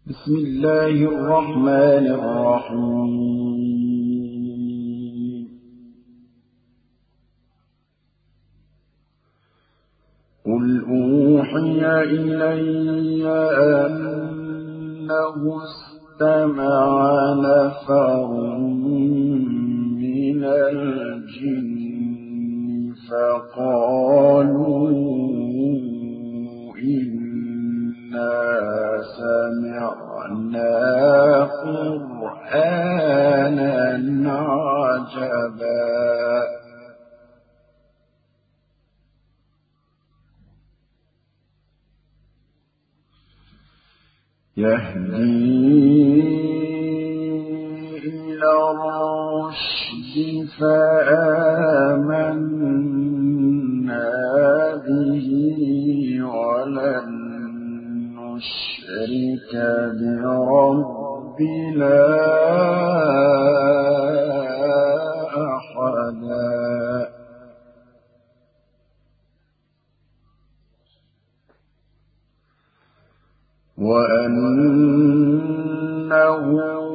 بسم الله الرحمن الرحيم. قل أوحي إلي أنه استمع نفر من الجن فقالوا إنا سمعنا قرآنا عجبا يهدي إلى الرشد فآمنا به ولن نشرك بربنا أحدا وأنه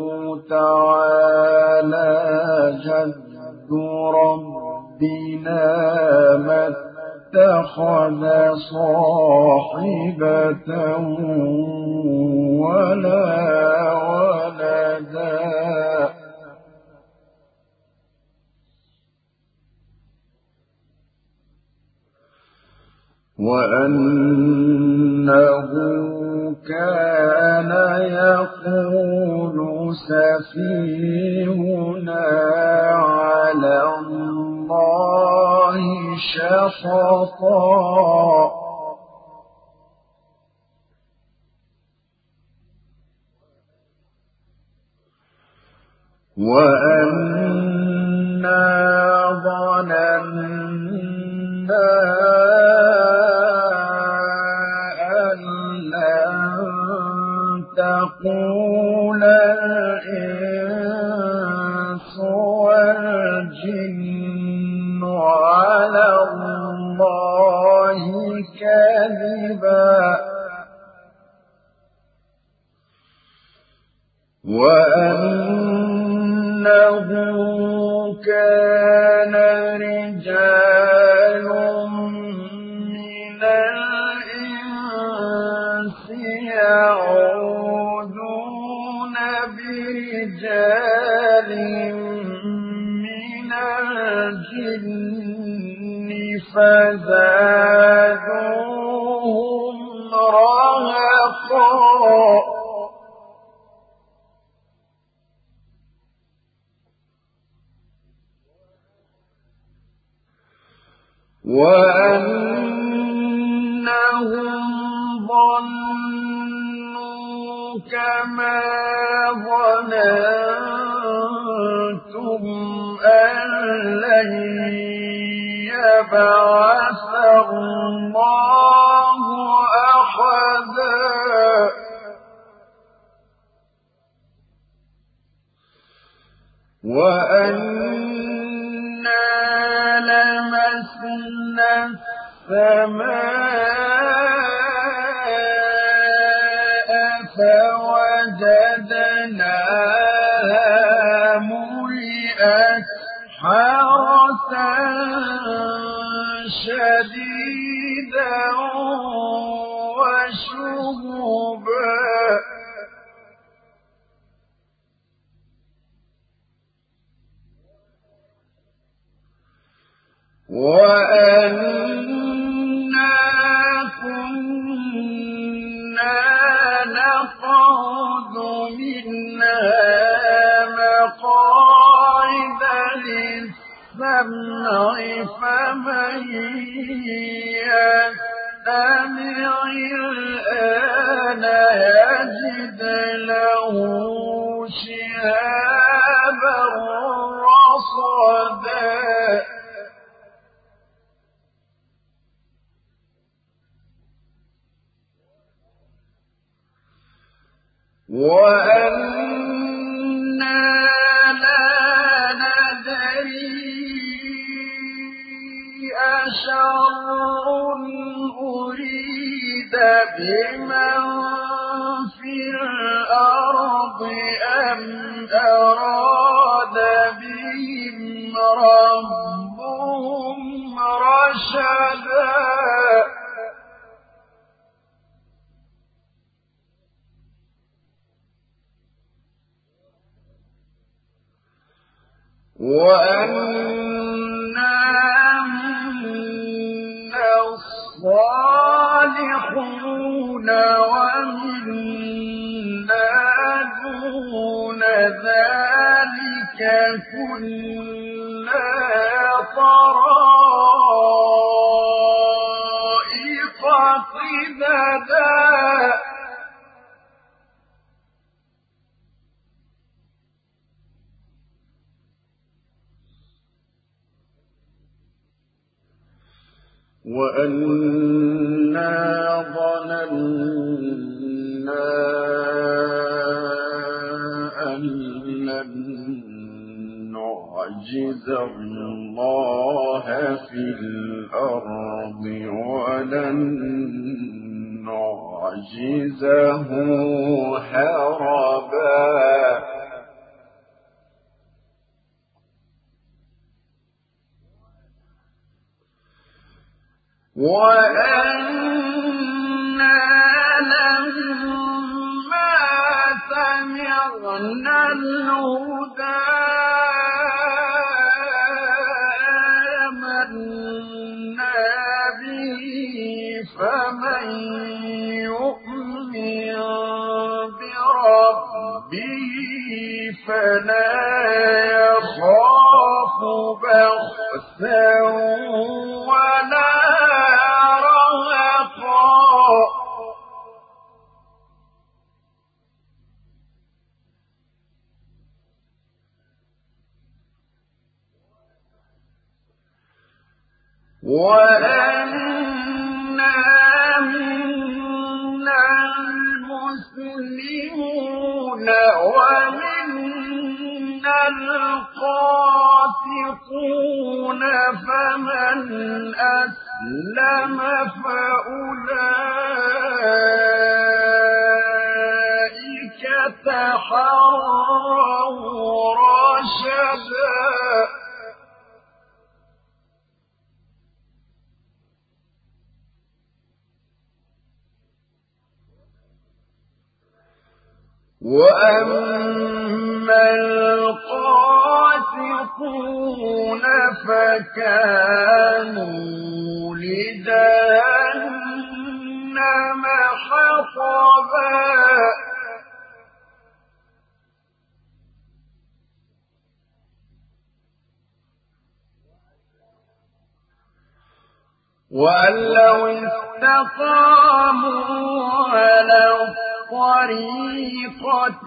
تعالى جد ربنا ما اتخذ صاحبة ولا ولدا وأنه كان يقول سفيهنا على الله شططا وأنا ظننا أن لن تقول الإنس والجن على الله كذبا وأنه كان رجال من الإنس يعوذون برجال من الجن فزادوهم رهقا وأنهم ظنوا كما ظننتم أن لن يبعث الله أحدا وأنا لمسنا السماء فوجدناها ملئت حرسا شديدا وشهبا وأنا كنا نقعد منها مقاعد للسمع فمن يستمع الآن يجد له شهابا رصدا وأنا لا ندري أشر أريد بمن في الأرض أم أراد بهم ربهم رشدا وأنا منا الصالحون ومنا دون ذلك كنا طرائق قددا وأنا ظننا أن لن نعجز الله في الأرض ولن نعجزه هربا وأنا لما سمعنا الهدى آمنا به فمن يؤمن بربه فلا يخاف بخسا ولا وأنا منا المسلمون ومنا القاسطون فمن أسلم فأولئك تحروا رشدا وأما القاسطون فكانوا لجهنم حطبا وأن لو استقاموا على الطريقة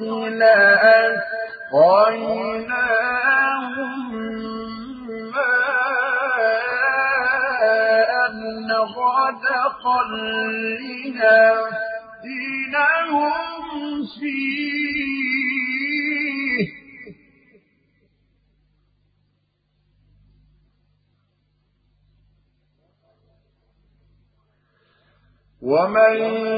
لأسقيناهم ماء غدقا لنفتنهم فيه ومن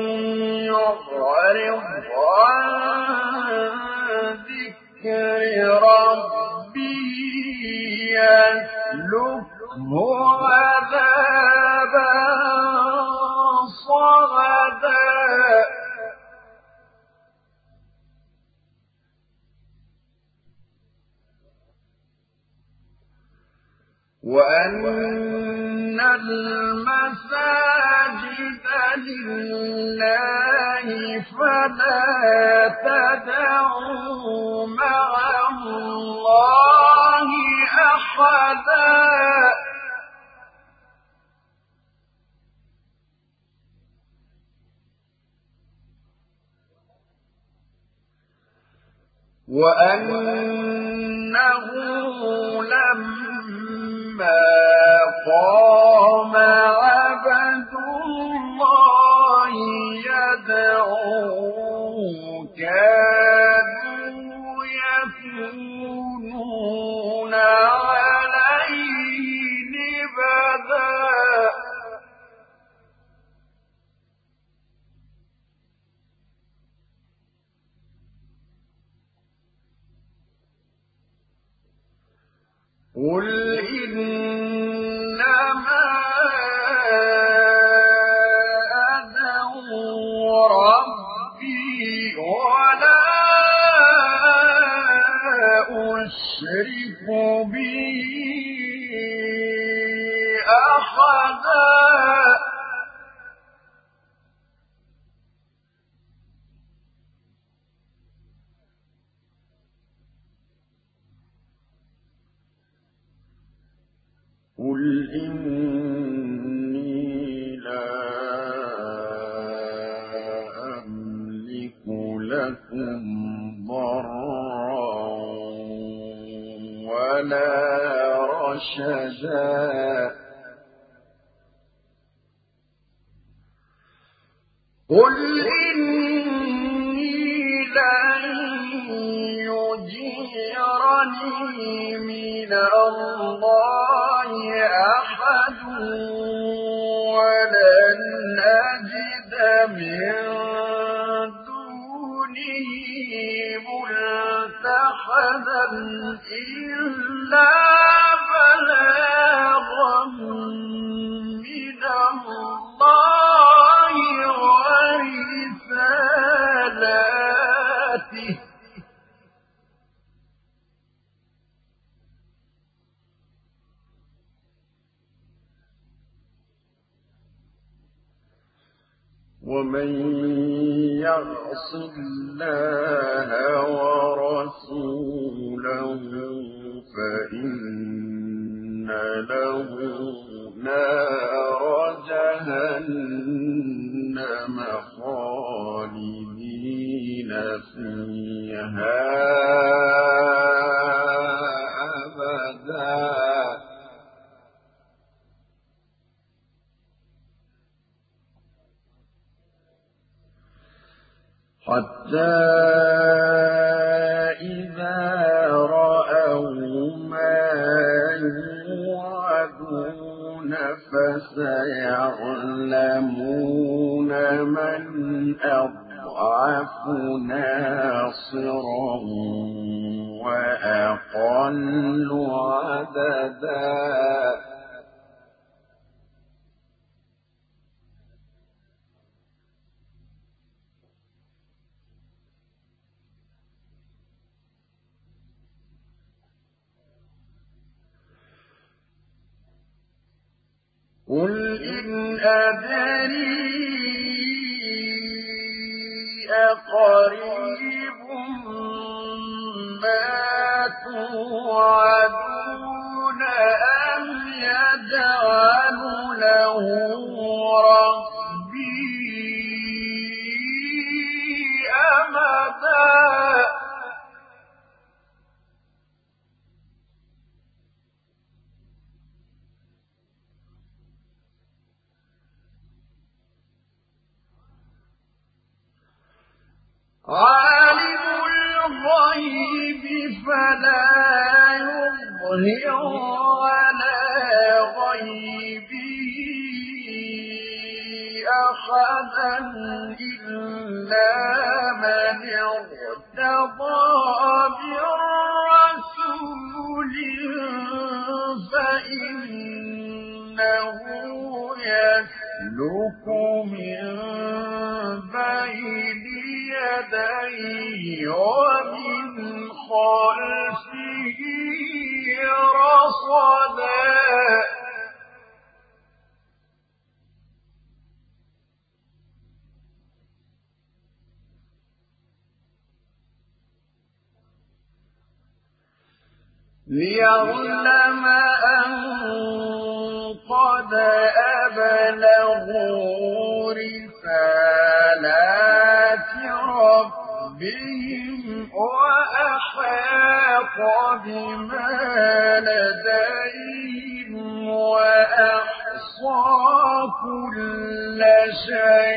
يعرض عن ذكر ربه يسلكه عذابا صعدا وأن المساجد لله فلا تدعوا مع الله أحدا وأنه لما قام عبد الله يدعوه كانوا يكونون عليه لبدا قل إنما أدعو ربي ولا أشرك به أحدا قل إني لا أملك لكم ضرا ولا رشدا قل إني لن يجيرني من الله أحد ولن أجد من دونه ملتحدا إلا بلاغا من الله ورسالاته ومن يعص الله ورسوله فإن له نار جهنم خالدين فيها أبدا حتى إذا رأوا ما يوعدون فسيعلمون من أضعف ناصرا وأقل عددا قل إن أدري أقريب ما توعدون أم يجعل له ربي أمدا عالم الغيب فلا يظهر على غيبه أحدا إلا من ارتضى من رسول فإنه يسلك من بين يديه ومن خلفه رصدا ليعلم أن قد أبلغوا رسالات ربهم وأحاط بما لديهم وأحصى كل شيء